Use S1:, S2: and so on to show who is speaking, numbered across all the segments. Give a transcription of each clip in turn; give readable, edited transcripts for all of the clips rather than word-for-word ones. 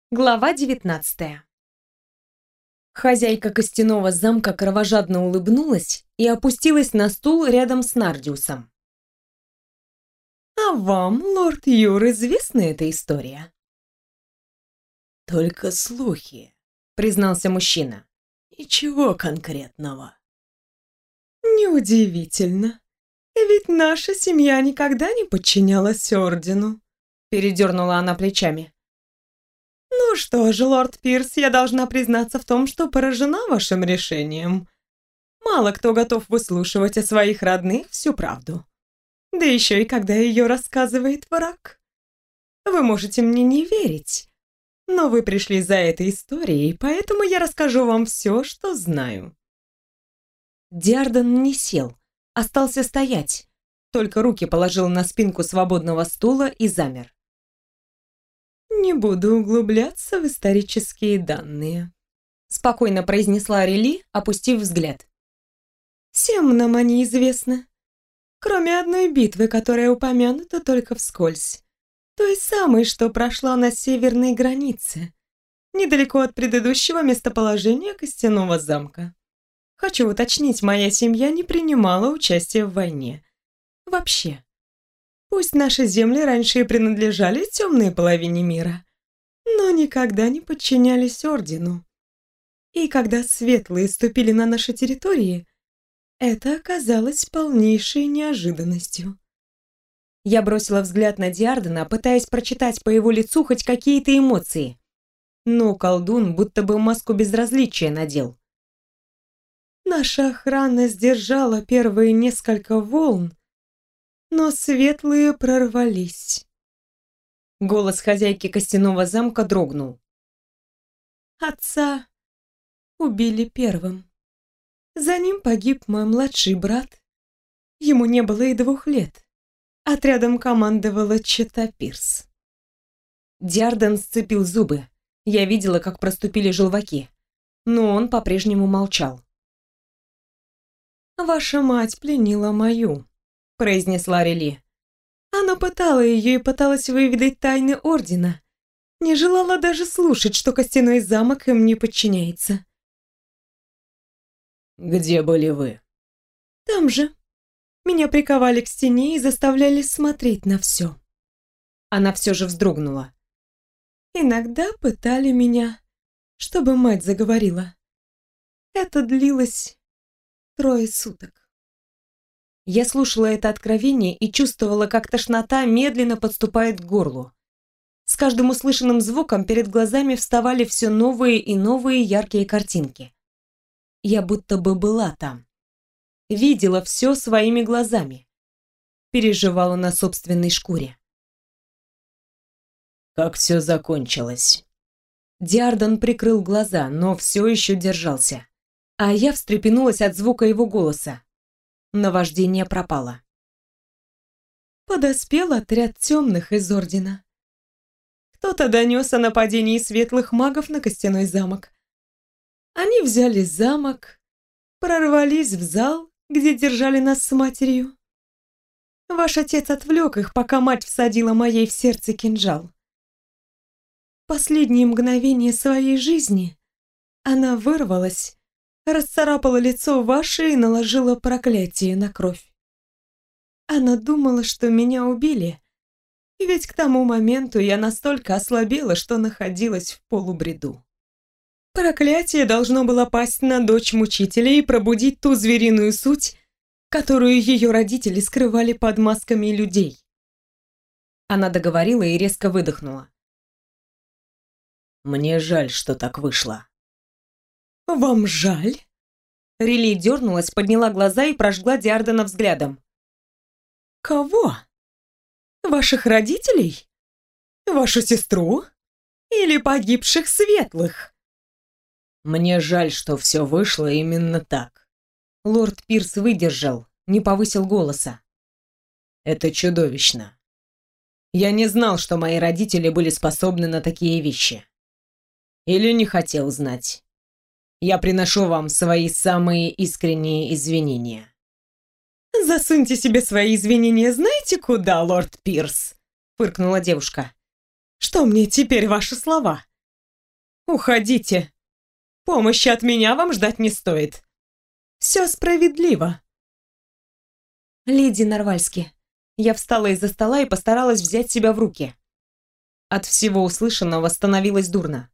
S1: Глава 19. Хозяйка костяного замка кровожадно улыбнулась и опустилась на стул рядом с Нардиусом. «А вам, лорд Юр, известна эта история?»
S2: «Только слухи», —
S1: признался мужчина.
S2: «Ничего конкретного».
S1: «Неудивительно. Ведь наша семья никогда не подчинялась ордену», — передернула она плечами. «Ну что же, лорд Пирс, я должна признаться в том, что поражена вашим решением. Мало кто готов выслушивать о своих родных всю правду. Да еще и когда ее рассказывает враг. Вы можете мне не верить, но вы пришли за этой историей, поэтому я расскажу вам все, что знаю». Диарден не сел, остался стоять, только руки положил на спинку свободного стула и замер. «Не буду углубляться в исторические данные», — спокойно произнесла Рели, опустив взгляд. «Всем нам они известны, кроме одной битвы, которая упомянута только вскользь, той самой, что прошла на северной границе, недалеко от предыдущего местоположения костяного замка. Хочу уточнить, моя семья не принимала участия в войне. Вообще. Пусть наши земли раньше и принадлежали темной половине мира, но никогда не подчинялись ордену. И когда светлые ступили на наши территории, это оказалось полнейшей неожиданностью». Я бросила взгляд на Диардена, пытаясь прочитать по его лицу хоть какие-то эмоции. Но колдун будто бы маску безразличия надел. «Наша охрана сдержала первые несколько волн, но светлые прорвались». Голос хозяйки костяного замка дрогнул. «Отца убили первым. За ним погиб мой младший брат. Ему не было и 2 лет. Отрядом командовала чета Пирс». Диарден сцепил зубы. Я видела, как проступили желваки. Но он по-прежнему молчал. «Ваша мать пленила мою», — произнесла Рели. «Она пытала ее и пыталась выведать тайны ордена. Не желала даже слушать, что костяной замок им не подчиняется».
S2: «Где были вы?»
S1: «Там же. Меня приковали к стене и заставляли смотреть на все». Она все же вздрогнула. «Иногда пытали меня, чтобы мать заговорила. Это длилось 3 суток». Я слушала это откровение и чувствовала, как тошнота медленно подступает к горлу. С каждым услышанным звуком перед глазами вставали все новые и новые яркие картинки. Я будто бы была там. Видела все своими глазами. Переживала на собственной шкуре.
S2: «Как все закончилось?»
S1: Диарден прикрыл глаза, но все еще держался. А я встрепенулась от звука его голоса. Наваждение пропало. Подоспел отряд темных из ордена. Кто-то донес о нападении светлых магов на костяной замок. Они взяли замок, прорвались в зал, где держали нас с матерью. Ваш отец отвлек их, пока мать всадила моей в сердце кинжал. Последние мгновения своей жизни она вырвалась, расцарапала лицо ваше и наложила проклятие на кровь. Она думала, что меня убили, ведь к тому моменту я настолько ослабела, что находилась в полубреду. Проклятие должно было пасть на дочь мучителя и пробудить ту звериную суть, которую ее родители скрывали под масками людей. Она договорила и резко выдохнула.
S2: «Мне жаль, что так вышло».
S1: «Вам жаль?» Рели дернулась, подняла глаза и прожгла Диардена взглядом. «Кого? Ваших родителей? Вашу сестру? Или погибших светлых?»
S2: «Мне жаль, что все вышло именно так».
S1: Лорд Пирс выдержал, не повысил голоса.
S2: «Это чудовищно. Я не знал, что мои родители были способны на такие вещи. Или не хотел знать. Я приношу вам свои самые искренние извинения».
S1: «Засуньте себе свои извинения знаете куда, лорд Пирс?» — фыркнула девушка. «Что мне теперь ваши слова? Уходите. Помощи от меня вам ждать не стоит. Все справедливо. Леди Нарвальски. Я встала из-за стола и постаралась взять себя в руки. От всего услышанного становилось дурно.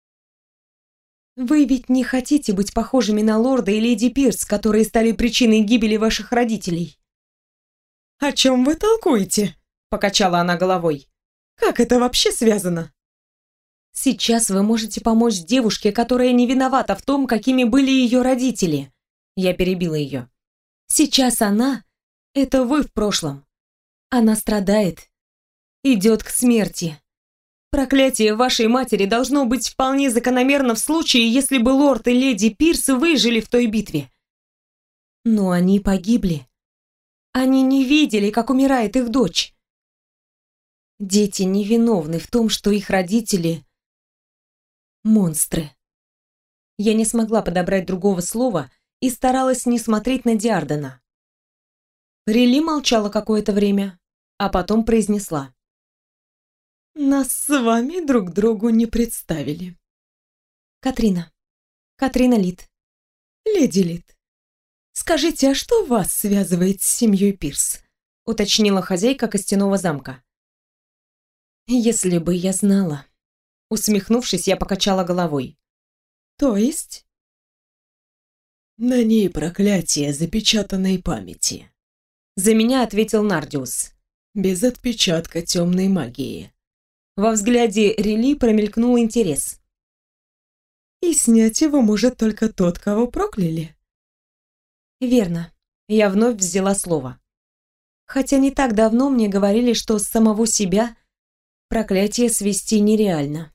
S1: Вы ведь не хотите быть похожими на лорда и леди Пирс, которые стали причиной гибели ваших родителей? О чем вы толкуете? Покачала она головой. Как это вообще связано? Сейчас вы можете помочь девушке, которая не виновата в том, какими были ее родители. Я перебила ее. Сейчас она — это вы в прошлом. Она страдает, идет к смерти. Проклятие вашей матери должно быть вполне закономерно в случае, если бы лорд и леди Пирс выжили в той битве. Но они погибли. Они не видели, как умирает их дочь. Дети невиновны в том, что их родители — монстры. Я не смогла подобрать другого слова и старалась не смотреть на Диардена. Рели молчала какое-то время, а потом произнесла. Нас с вами друг другу не представили. Катрина. Катрина Лид. Леди Лид. Скажите, а что вас связывает с семьей Пирс? Уточнила хозяйка костяного замка. Если бы я знала. Усмехнувшись, я покачала головой. То есть? На ней проклятие запечатанной памяти. За меня ответил Нардиус. Без отпечатка темной магии. Во взгляде Рели промелькнул интерес. И снять его может только тот, кого прокляли. Верно. Я вновь взяла слово. Хотя не так давно мне говорили, что с самого себя проклятие свести нереально.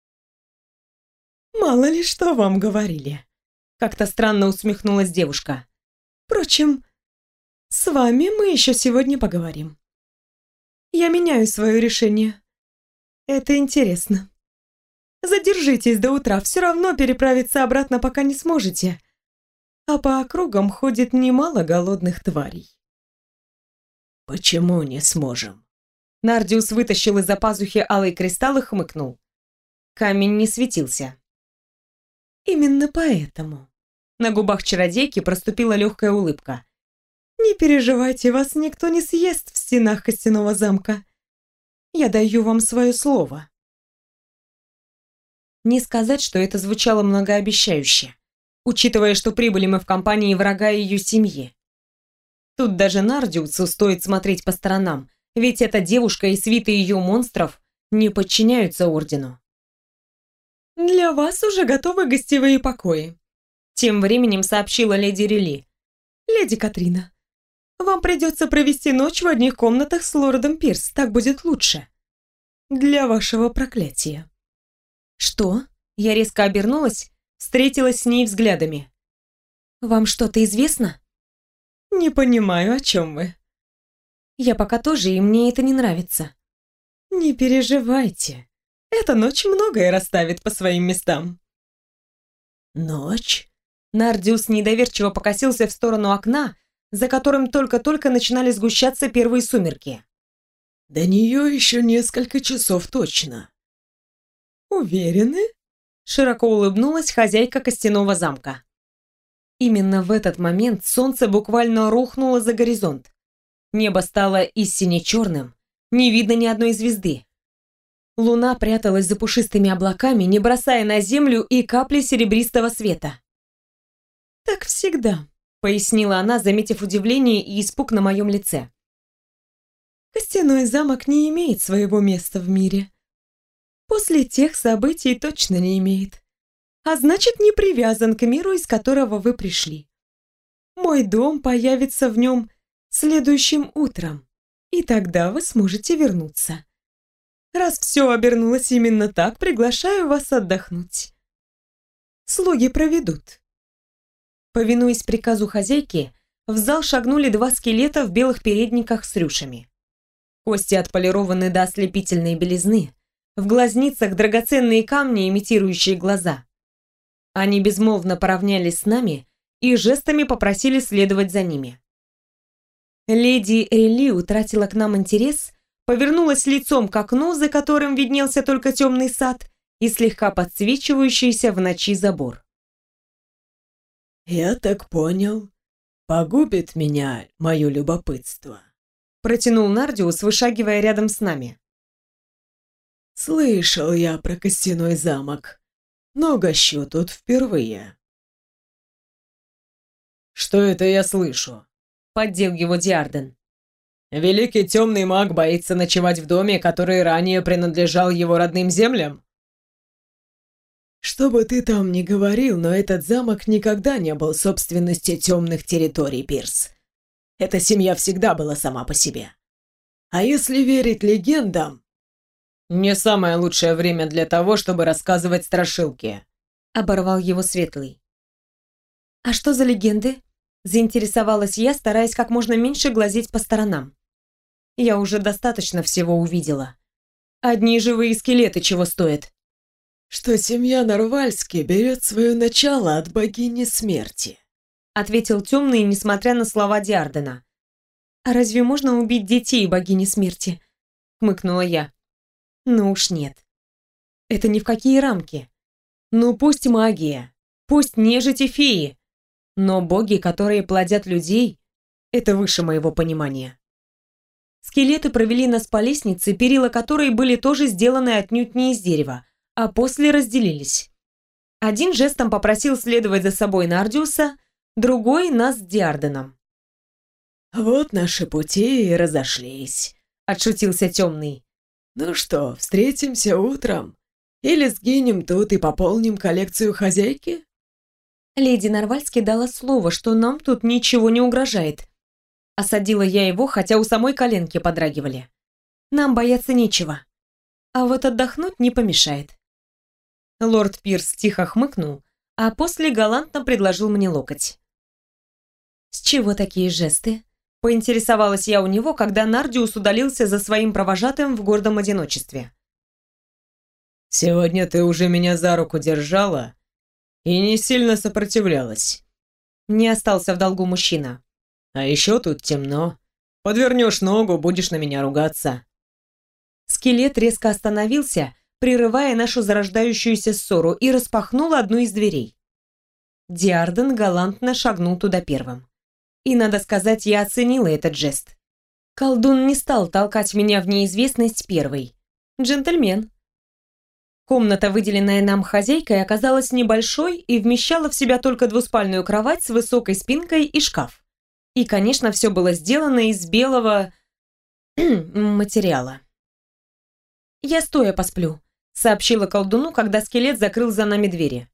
S1: Мало ли что вам говорили. Как-то странно усмехнулась девушка. Впрочем, с вами мы еще сегодня поговорим. Я меняю свое решение. Это интересно. Задержитесь до утра, все равно переправиться обратно пока не сможете. А по округам ходит немало голодных тварей. Почему не сможем? Нардиус вытащил из-за пазухи алый кристалл и хмыкнул. Камень не светился. Именно поэтому. На губах чародейки проступила легкая улыбка. Не переживайте, вас никто не съест в стенах костяного замка. Я даю вам свое слово. Не сказать, что это звучало многообещающе, учитывая, что прибыли мы в компании врага и ее семьи. Тут даже Нардиусу стоит смотреть по сторонам, ведь эта девушка и свита ее монстров не подчиняются ордену. «Для вас уже готовы гостевые покои», — тем временем сообщила леди Рели. «Леди Катрина, вам придется провести ночь в одних комнатах с лордом Пирс, так будет лучше. Для вашего проклятия». «Что?» Я резко обернулась, встретилась с ней взглядами. «Вам что-то известно?» «Не понимаю, о чем вы». «Я пока тоже, и мне это не нравится». «Не переживайте. Эта ночь многое расставит по своим местам». «Ночь?» Нардиус недоверчиво покосился в сторону окна, за которым только-только начинали сгущаться первые сумерки. «До нее еще несколько часов точно». «Уверены?» — широко улыбнулась хозяйка костяного замка. Именно в этот момент солнце буквально рухнуло за горизонт. Небо стало истинно черным, не видно ни одной звезды. Луна пряталась за пушистыми облаками, не бросая на землю и капли серебристого света. «Так всегда», — пояснила она, заметив удивление и испуг на моем лице. «Костяной замок не имеет своего места в мире. После тех событий точно не имеет. А значит, не привязан к миру, из которого вы пришли. Мой дом появится в нем следующим утром, и тогда вы сможете вернуться. Раз все обернулось именно так, приглашаю вас отдохнуть. Слуги проведут». Повинуясь приказу хозяйки, в зал шагнули два скелета в белых передниках с рюшами. Кости отполированы до ослепительной белизны, в глазницах драгоценные камни, имитирующие глаза. Они безмолвно поравнялись с нами и жестами попросили следовать за ними. Леди Рели утратила к нам интерес, повернулась лицом к окну, за которым виднелся только темный сад, и слегка подсвечивающийся в ночи забор.
S2: «Я так понял, погубит меня мое любопытство», —
S1: протянул Нардиус, вышагивая рядом с нами.
S2: «Слышал я про костяной замок, но гощу тут впервые». «Что это я слышу?» — поддел его Диарден. «Великий темный маг боится ночевать в доме, который ранее принадлежал его родным землям?» «Что бы ты там ни говорил, но этот замок никогда не был собственностью темных территорий, Пирс. Эта семья всегда была сама по себе. А если верить легендам...» «Не самое лучшее время для того, чтобы рассказывать страшилки», —
S1: оборвал его Светлый. «А что за легенды?» — заинтересовалась я, стараясь как можно меньше глазеть по сторонам. Я уже достаточно всего увидела. Одни живые скелеты чего стоят.
S2: «Что семья Нарвальски берет свое начало от богини смерти», —
S1: ответил темный, несмотря на слова Диардена. «А разве можно убить детей богини смерти?» — хмыкнула я. «Ну уж нет. Это ни в какие рамки. Ну пусть магия, пусть нежить и феи, но боги, которые плодят людей, это выше моего понимания». Скелеты провели нас по лестнице, перила которой были тоже сделаны отнюдь не из дерева, а после разделились. Один жестом попросил следовать за собой Нардиуса, другой — нас с Диарденом.
S2: «Вот наши пути и разошлись», — отшутился темный. «Ну что, встретимся утром? Или сгинем тут и пополним коллекцию хозяйки?»
S1: Леди Нарвальски дала слово, что нам тут ничего не угрожает. Осадила я его, хотя у самой коленки подрагивали. Нам бояться нечего. А вот отдохнуть не помешает. Лорд Пирс тихо хмыкнул, а после галантно предложил мне локоть. «С чего такие жесты?» — поинтересовалась я у него, когда Нардиус удалился за своим провожатым в гордом одиночестве.
S2: «Сегодня ты уже меня за руку держала и не сильно сопротивлялась».
S1: Не остался в долгу мужчина.
S2: «А еще тут темно. Подвернешь ногу, будешь на меня ругаться».
S1: Скелет резко остановился, прерывая нашу зарождающуюся ссору, и распахнул одну из дверей. Диарден галантно шагнул туда первым. И, надо сказать, я оценила этот жест. Колдун не стал толкать меня в неизвестность первой. Джентльмен. Комната, выделенная нам хозяйкой, оказалась небольшой и вмещала в себя только двуспальную кровать с высокой спинкой и шкаф. И, конечно, все было сделано из белого материала. «Я стоя посплю», — сообщила колдуну, когда скелет закрыл за нами двери.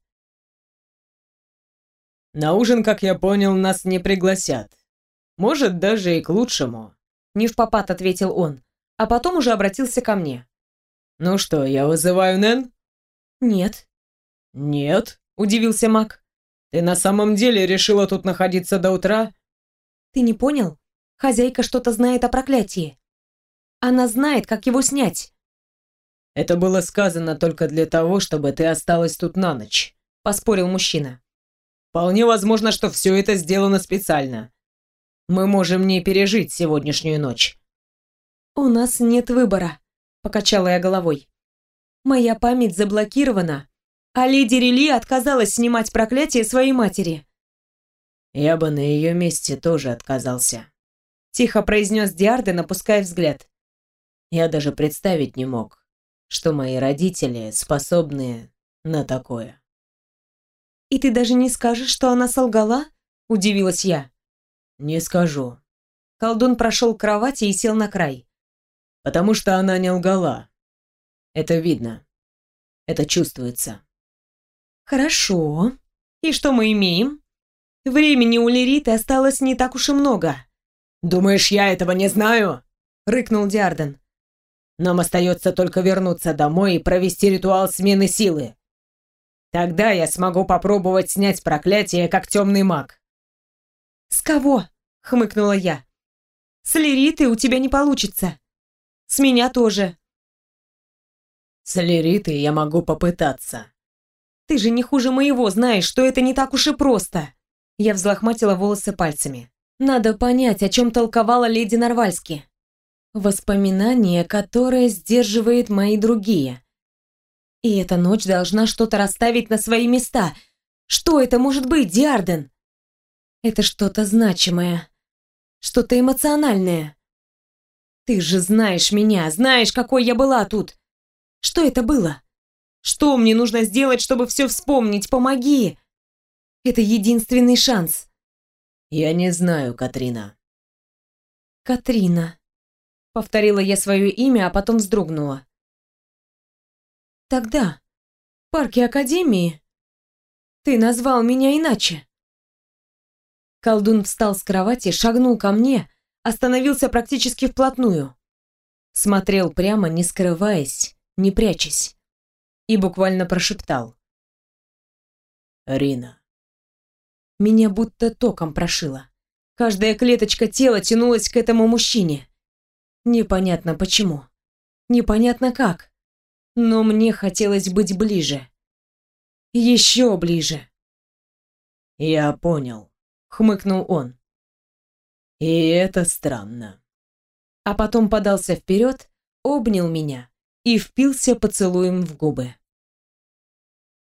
S2: «На ужин, как я понял, нас не пригласят. Может, даже и к лучшему», —
S1: невпопад ответил он, а потом уже обратился ко мне.
S2: «Ну что, я вызываю Нэн?»
S1: «Нет».
S2: «Нет?» — удивился маг. «Ты на самом деле решила тут находиться до утра?»
S1: «Ты не понял? Хозяйка что-то знает о проклятии. Она знает, как его снять».
S2: «Это было сказано только для того, чтобы ты осталась тут на ночь», — поспорил мужчина. «Вполне возможно, что все это сделано специально. Мы можем не пережить сегодняшнюю ночь».
S1: «У нас нет выбора», — покачала я головой. «Моя память заблокирована, а леди Рели отказалась снимать проклятие своей матери».
S2: «Я бы на ее месте тоже отказался», — тихо произнес Диарден, опуская взгляд. «Я даже представить не мог, что мои родители способны на такое».
S1: «И ты даже не скажешь, что она солгала?» – удивилась я.
S2: «Не скажу».
S1: Колдун прошел к кровати и сел на край.
S2: «Потому что она не лгала. Это видно. Это чувствуется».
S1: «Хорошо. И что мы имеем? Времени у Лериты осталось не так уж и много».
S2: «Думаешь, я этого не знаю?»
S1: – рыкнул Диарден.
S2: «Нам остается только вернуться домой и провести ритуал смены силы. Тогда я смогу попробовать снять проклятие, как темный маг».
S1: «С кого?» — хмыкнула я. «С Леритой у тебя не получится. С меня тоже».
S2: «С Леритой я могу попытаться».
S1: «Ты же не хуже моего знаешь, что это не так уж и просто». Я взлохматила волосы пальцами. «Надо понять, о чем толковала леди Нарвальски. Воспоминание, которое сдерживает мои другие. И эта ночь должна что-то расставить на свои места. Что это может быть, Диарден? Это что-то значимое, что-то эмоциональное. Ты же знаешь меня, знаешь, какой я была тут. Что это было? Что мне нужно сделать, чтобы все вспомнить? Помоги! Это единственный шанс.
S2: Я не знаю, Катрина.
S1: Катрина. Повторила я свое имя, а потом вздрогнула. Тогда, в парке Академии, ты назвал меня иначе. Колдун встал с кровати, шагнул ко мне, остановился практически вплотную. Смотрел прямо, не скрываясь, не прячась. И буквально прошептал.
S2: Рина.
S1: Меня будто током прошило. Каждая клеточка тела тянулась к этому мужчине. Непонятно почему. Непонятно как. Но мне хотелось быть ближе. Еще ближе.
S2: Я понял, хмыкнул он. И это странно.
S1: А потом подался вперед, обнял меня и впился поцелуем в губы.